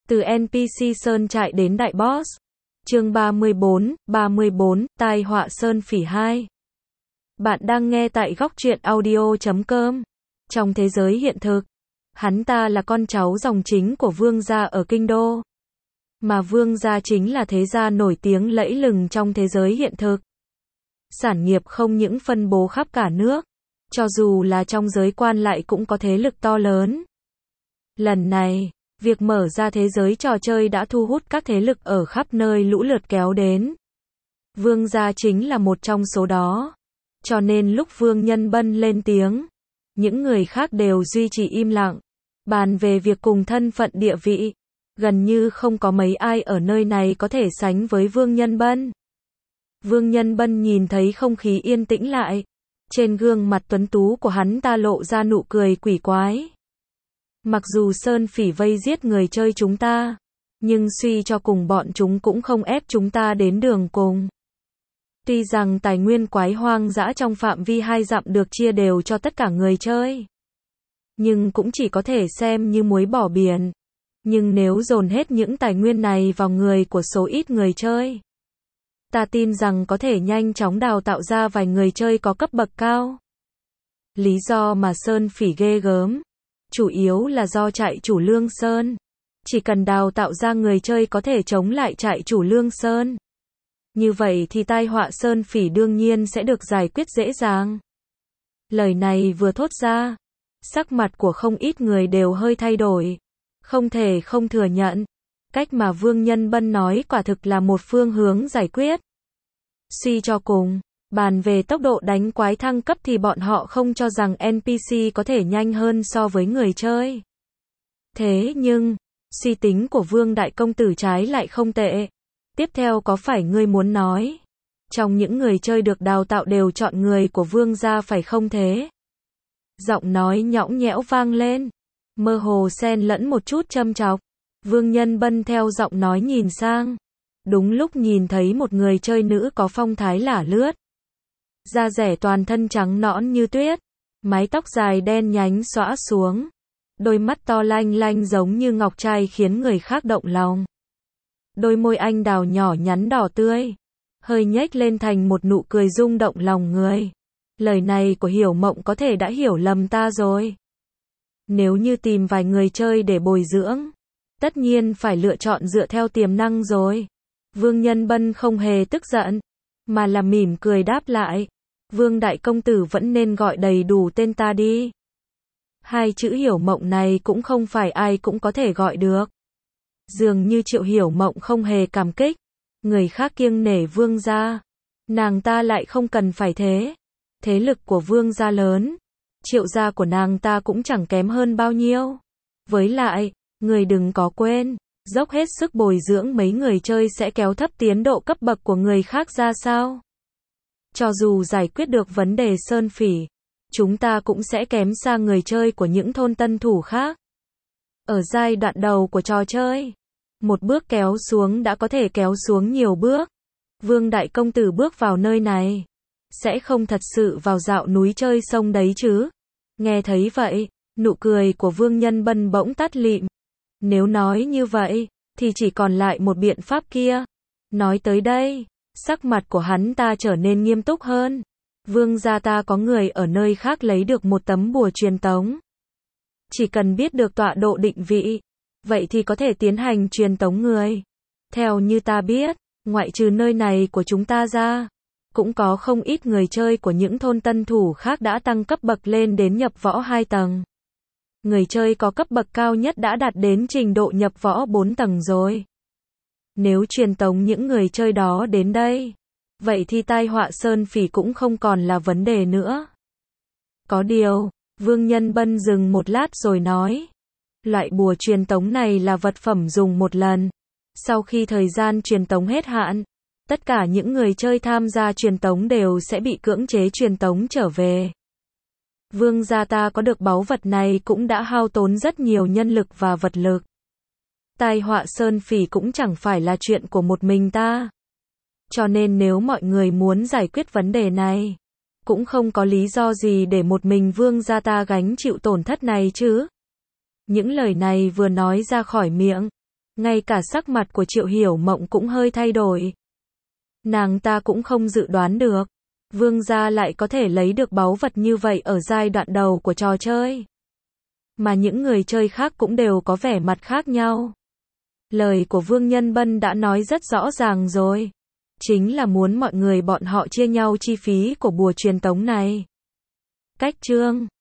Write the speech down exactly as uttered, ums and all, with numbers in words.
Từ en pê xê Sơn Trại đến Đại Boss. Chương ba mươi bốn, ba mươi bốn, Tai họa Sơn Phỉ hai. Bạn đang nghe tại góc truyện audio chấm com. Trong thế giới hiện thực, hắn ta là con cháu dòng chính của vương gia ở Kinh Đô. Mà vương gia chính là thế gia nổi tiếng lẫy lừng trong thế giới hiện thực. Sản nghiệp không những phân bố khắp cả nước, cho dù là trong giới quan lại cũng có thế lực to lớn. Lần này, việc mở ra thế giới trò chơi đã thu hút các thế lực ở khắp nơi lũ lượt kéo đến. Vương gia chính là một trong số đó. Cho nên lúc Vương Nhân Bân lên tiếng, những người khác đều duy trì im lặng. Bàn về việc cùng thân phận địa vị, gần như không có mấy ai ở nơi này có thể sánh với Vương Nhân Bân. Vương Nhân Bân nhìn thấy không khí yên tĩnh lại. Trên gương mặt tuấn tú của hắn ta lộ ra nụ cười quỷ quái. Mặc dù Sơn Phỉ vây giết người chơi chúng ta, nhưng suy cho cùng bọn chúng cũng không ép chúng ta đến đường cùng. Tuy rằng tài nguyên quái hoang dã trong phạm vi hai dặm được chia đều cho tất cả người chơi, nhưng cũng chỉ có thể xem như muối bỏ biển. Nhưng nếu dồn hết những tài nguyên này vào người của số ít người chơi, ta tin rằng có thể nhanh chóng đào tạo ra vài người chơi có cấp bậc cao. Lý do mà Sơn Phỉ ghê gớm, chủ yếu là do trại chủ Lương Sơn. Chỉ cần đào tạo ra người chơi có thể chống lại trại chủ Lương Sơn, như vậy thì tai họa Sơn Phỉ đương nhiên sẽ được giải quyết dễ dàng. Lời này vừa thốt ra, sắc mặt của không ít người đều hơi thay đổi. Không thể không thừa nhận, cách mà Vương Nhân Bân nói quả thực là một phương hướng giải quyết. Suy cho cùng, bàn về tốc độ đánh quái thăng cấp thì bọn họ không cho rằng en pê xê có thể nhanh hơn so với người chơi. Thế nhưng, suy tính của Vương Đại Công Tử trái lại không tệ. Tiếp theo có phải ngươi muốn nói, trong những người chơi được đào tạo đều chọn người của Vương gia phải không thế? Giọng nói nhõng nhẽo vang lên, mơ hồ xen lẫn một chút châm chọc. Vương Nhân Bân theo giọng nói nhìn sang, đúng lúc nhìn thấy một người chơi nữ có phong thái lả lướt. Da dẻ toàn thân trắng nõn như tuyết, mái tóc dài đen nhánh xõa xuống, đôi mắt to lanh lanh giống như ngọc trai khiến người khác động lòng. Đôi môi anh đào nhỏ nhắn đỏ tươi, hơi nhếch lên thành một nụ cười rung động lòng người. Lời này của Hiểu Mộng có thể đã hiểu lầm ta rồi. Nếu như tìm vài người chơi để bồi dưỡng, tất nhiên phải lựa chọn dựa theo tiềm năng rồi. Vương Nhân Bân không hề tức giận, mà là mỉm cười đáp lại. Vương Đại Công Tử vẫn nên gọi đầy đủ tên ta đi. Hai chữ Hiểu Mộng này cũng không phải ai cũng có thể gọi được. Dường như Triệu Hiểu Mộng không hề cảm kích. Người khác kiêng nể Vương gia, nàng ta lại không cần phải thế. Thế lực của Vương gia lớn, Triệu gia của nàng ta cũng chẳng kém hơn bao nhiêu. Với lại, người đừng có quên, dốc hết sức bồi dưỡng mấy người chơi sẽ kéo thấp tiến độ cấp bậc của người khác ra sao. Cho dù giải quyết được vấn đề Sơn Phỉ, chúng ta cũng sẽ kém xa người chơi của những thôn tân thủ khác. Ở giai đoạn đầu của trò chơi, một bước kéo xuống đã có thể kéo xuống nhiều bước. Vương Đại Công Tử bước vào nơi này, sẽ không thật sự vào dạo núi chơi sông đấy chứ. Nghe thấy vậy, nụ cười của Vương Nhân Bân bỗng tắt lịm. Nếu nói như vậy, thì chỉ còn lại một biện pháp kia. Nói tới đây, sắc mặt của hắn ta trở nên nghiêm túc hơn. Vương gia ta có người ở nơi khác lấy được một tấm bùa truyền tống. Chỉ cần biết được tọa độ định vị, vậy thì có thể tiến hành truyền tống người. Theo như ta biết, ngoại trừ nơi này của chúng ta ra, cũng có không ít người chơi của những thôn tân thủ khác đã tăng cấp bậc lên đến nhập võ hai tầng. Người chơi có cấp bậc cao nhất đã đạt đến trình độ nhập võ bốn tầng rồi. Nếu truyền tống những người chơi đó đến đây, vậy thì tai họa Sơn Phỉ cũng không còn là vấn đề nữa. Có điều, Vương Nhân Bân dừng một lát rồi nói, loại bùa truyền tống này là vật phẩm dùng một lần. Sau khi thời gian truyền tống hết hạn, tất cả những người chơi tham gia truyền tống đều sẽ bị cưỡng chế truyền tống trở về. Vương gia ta có được báu vật này cũng đã hao tốn rất nhiều nhân lực và vật lực. Tai họa Sơn Phỉ cũng chẳng phải là chuyện của một mình ta. Cho nên nếu mọi người muốn giải quyết vấn đề này, cũng không có lý do gì để một mình Vương gia ta gánh chịu tổn thất này chứ. Những lời này vừa nói ra khỏi miệng, Ngay cả sắc mặt của Triệu Hiểu Mộng cũng hơi thay đổi. Nàng ta cũng không dự đoán được, Vương gia lại có thể lấy được báu vật như vậy ở giai đoạn đầu của trò chơi. Mà những người chơi khác cũng đều có vẻ mặt khác nhau. Lời của Vương Nhân Bân đã nói rất rõ ràng rồi. Chính là muốn mọi người bọn họ chia nhau chi phí của bùa truyền tống này. Cách chương